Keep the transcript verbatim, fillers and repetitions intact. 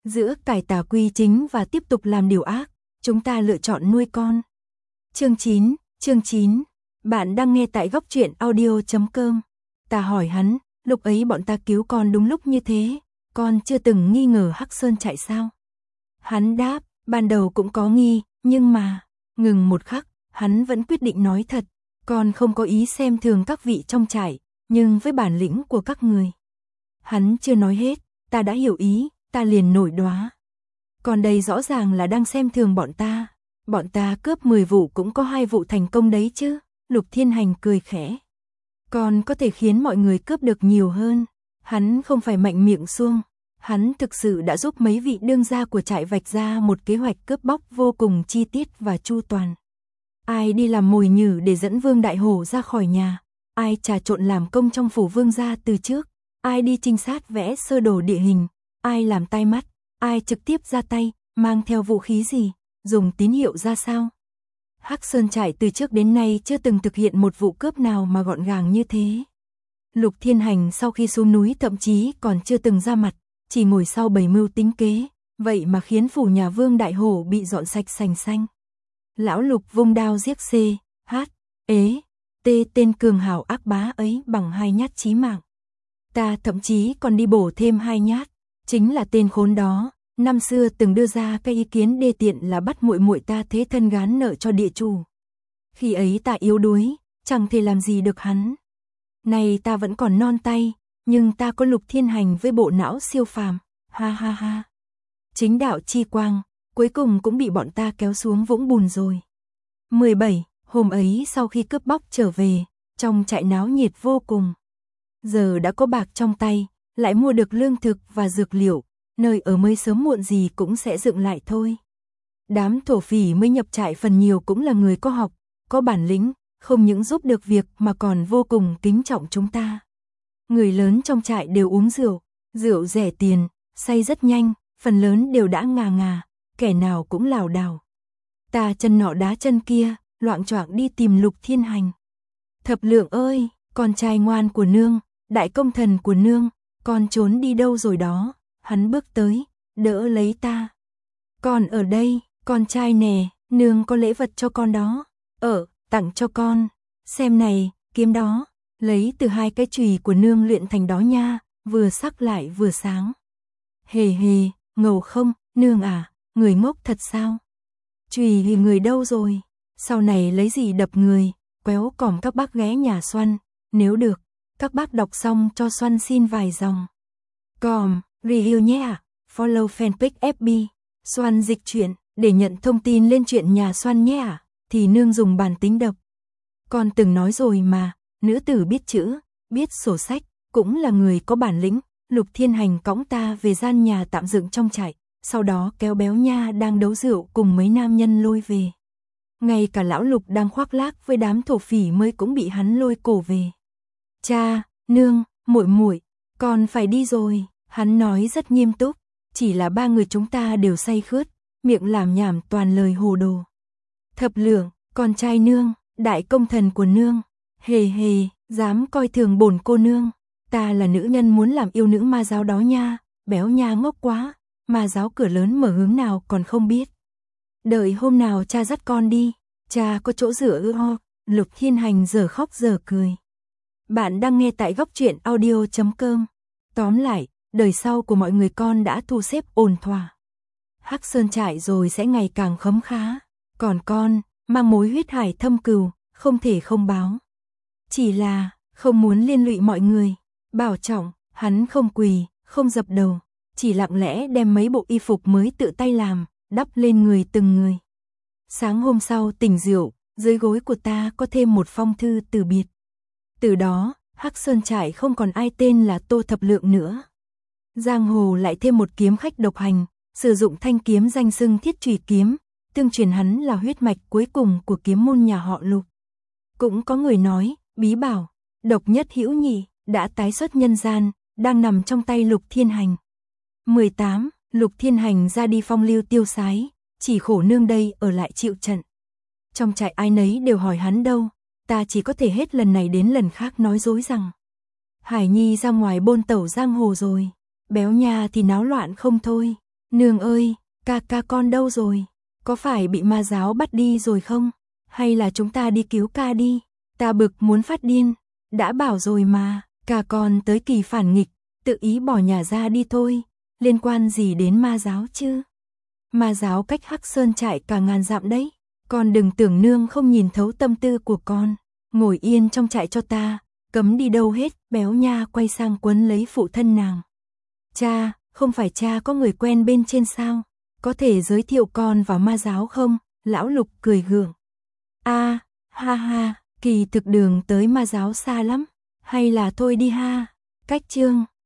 Giữa cải tà quy chính và tiếp tục làm điều ác, chúng ta lựa chọn nuôi con. Chương chín, chương chín. Bạn đang nghe tại góc truyện audio chấm com. Ta hỏi hắn, lúc ấy bọn ta cứu con đúng lúc như thế, con chưa từng nghi ngờ Hắc Sơn Trại sao? Hắn đáp, ban đầu cũng có nghi, nhưng mà, ngừng một khắc, hắn vẫn quyết định nói thật, con không có ý xem thường các vị trong trại, nhưng với bản lĩnh của các người. Hắn chưa nói hết, ta đã hiểu ý, ta liền nổi đoá. Còn đây rõ ràng là đang xem thường bọn ta, bọn ta cướp mười vụ cũng có hai vụ thành công đấy chứ. Lục Thiên Hành cười khẽ. Còn có thể khiến mọi người cướp được nhiều hơn. Hắn không phải mạnh miệng suông. Hắn thực sự đã giúp mấy vị đương gia của trại vạch ra một kế hoạch cướp bóc vô cùng chi tiết và chu toàn. Ai đi làm mồi nhử để dẫn Vương Đại Hổ ra khỏi nhà. Ai trà trộn làm công trong phủ Vương gia từ trước. Ai đi trinh sát vẽ sơ đồ địa hình. Ai làm tai mắt. Ai trực tiếp ra tay, mang theo vũ khí gì, dùng tín hiệu ra sao. Hắc Sơn Trại từ trước đến nay chưa từng thực hiện một vụ cướp nào mà gọn gàng như thế. Lục Thiên Hành sau khi xuống núi thậm chí còn chưa từng ra mặt, chỉ ngồi sau bày mưu tính kế, vậy mà khiến phủ nhà Vương Đại Hổ bị dọn sạch sành xanh. Lão Lục vung đao giết C, H, ế, T tên cường hào ác bá ấy bằng hai nhát chí mạng. Ta thậm chí còn đi bổ thêm hai nhát, chính là tên khốn đó. Năm xưa từng đưa ra cái ý kiến đê tiện là bắt muội muội ta thế thân gán nợ cho địa chủ. Khi ấy ta yếu đuối, chẳng thể làm gì được hắn. Này ta vẫn còn non tay, nhưng ta có Lục Thiên Hành với bộ não siêu phàm, ha ha ha. Chính đạo chi quang, cuối cùng cũng bị bọn ta kéo xuống vũng bùn rồi. mười bảy, hôm ấy sau khi cướp bóc trở về, trong trại náo nhiệt vô cùng. Giờ đã có bạc trong tay, lại mua được lương thực và dược liệu. Nơi ở mới sớm muộn gì cũng sẽ dựng lại thôi. Đám thổ phỉ mới nhập trại phần nhiều cũng là người có học, có bản lĩnh, không những giúp được việc mà còn vô cùng kính trọng chúng ta. Người lớn trong trại đều uống rượu, rượu rẻ tiền, say rất nhanh, phần lớn đều đã ngà ngà, kẻ nào cũng lảo đảo. Ta chân nọ đá chân kia, loạng choạng đi tìm Lục Thiên Hành. Thập Lượng ơi, con trai ngoan của nương, đại công thần của nương, con trốn đi đâu rồi đó? Hắn bước tới, đỡ lấy ta. Con ở đây, con trai nè, nương có lễ vật cho con đó. Ở, tặng cho con. Xem này, kiếm đó. Lấy từ hai cái chùy của nương luyện thành đó nha, vừa sắc lại vừa sáng. Hề hề, ngầu không, nương à, người ngốc thật sao? Chùy thì người đâu rồi? Sau này lấy gì đập người, quéo còm các bác ghé nhà Xoăn. Nếu được, các bác đọc xong cho Xoăn xin vài dòng. Còm. Review nhé ạ, follow fanpage ép bê, Xoăn dịch truyện, để nhận thông tin lên chuyện nhà Xoăn nhé ạ, thì nương dùng bản tính độc. Con từng nói rồi mà, nữ tử biết chữ, biết sổ sách, cũng là người có bản lĩnh. Lục Thiên Hành cõng ta về gian nhà tạm dựng trong trại, sau đó kéo Béo Nha đang đấu rượu cùng mấy nam nhân lôi về. Ngay cả lão Lục đang khoác lác với đám thổ phỉ mới cũng bị hắn lôi cổ về. Cha, nương, muội muội, con phải đi rồi. Hắn nói rất nghiêm túc, chỉ là ba người chúng ta đều say khướt, miệng làm nhảm toàn lời hồ đồ. Thập Lượng, con trai nương, đại công thần của nương, hề hề, dám coi thường bổn cô nương, ta là nữ nhân muốn làm yêu nữ ma giáo đó nha. Béo Nha ngốc quá, ma giáo cửa lớn mở hướng nào còn không biết. Đợi hôm nào cha dắt con đi, cha có chỗ rửa ư ho. Lục Thiên Hành giờ khóc giờ cười. Bạn đang nghe tại góc truyện audio chấm com. Tóm lại, đời sau của mọi người con đã thu xếp ổn thỏa. Hắc Sơn Trại rồi sẽ ngày càng khấm khá. Còn con, mang mối huyết hải thâm cừu, không thể không báo. Chỉ là, không muốn liên lụy mọi người. Bảo trọng, hắn không quỳ, không dập đầu. Chỉ lặng lẽ đem mấy bộ y phục mới tự tay làm, đắp lên người từng người. Sáng hôm sau tỉnh rượu, dưới gối của ta có thêm một phong thư từ biệt. Từ đó, Hắc Sơn Trại không còn ai tên là Tô Thập Lượng nữa. Giang hồ lại thêm một kiếm khách độc hành, sử dụng thanh kiếm danh xưng Thiết Chùy kiếm, tương truyền hắn là huyết mạch cuối cùng của kiếm môn nhà họ Lục. Cũng có người nói, bí bảo, độc nhất hữu nhị, đã tái xuất nhân gian, đang nằm trong tay Lục Thiên Hành. mười tám. Lục Thiên Hành ra đi phong lưu tiêu sái, chỉ khổ nương đây ở lại chịu trận. Trong trại ai nấy đều hỏi hắn đâu, ta chỉ có thể hết lần này đến lần khác nói dối rằng Hải Nhi ra ngoài bôn tẩu giang hồ rồi. Béo Nha thì náo loạn không thôi. Nương ơi, ca ca con đâu rồi? Có phải bị ma giáo bắt đi rồi không? Hay là chúng ta đi cứu ca đi? Ta bực muốn phát điên. Đã bảo rồi mà, ca con tới kỳ phản nghịch, tự ý bỏ nhà ra đi thôi. Liên quan gì đến ma giáo chứ? Ma giáo cách Hắc Sơn trại cả ngàn dặm đấy. Con đừng tưởng nương không nhìn thấu tâm tư của con. Ngồi yên trong trại cho ta, cấm đi đâu hết. Béo nha quay sang quấn lấy phụ thân nàng. Cha, không phải cha có người quen bên trên sao? Có thể giới thiệu con vào ma giáo không? Lão Lục cười gượng. A, ha ha, kỳ thực đường tới ma giáo xa lắm. Hay là thôi đi ha. Cách chương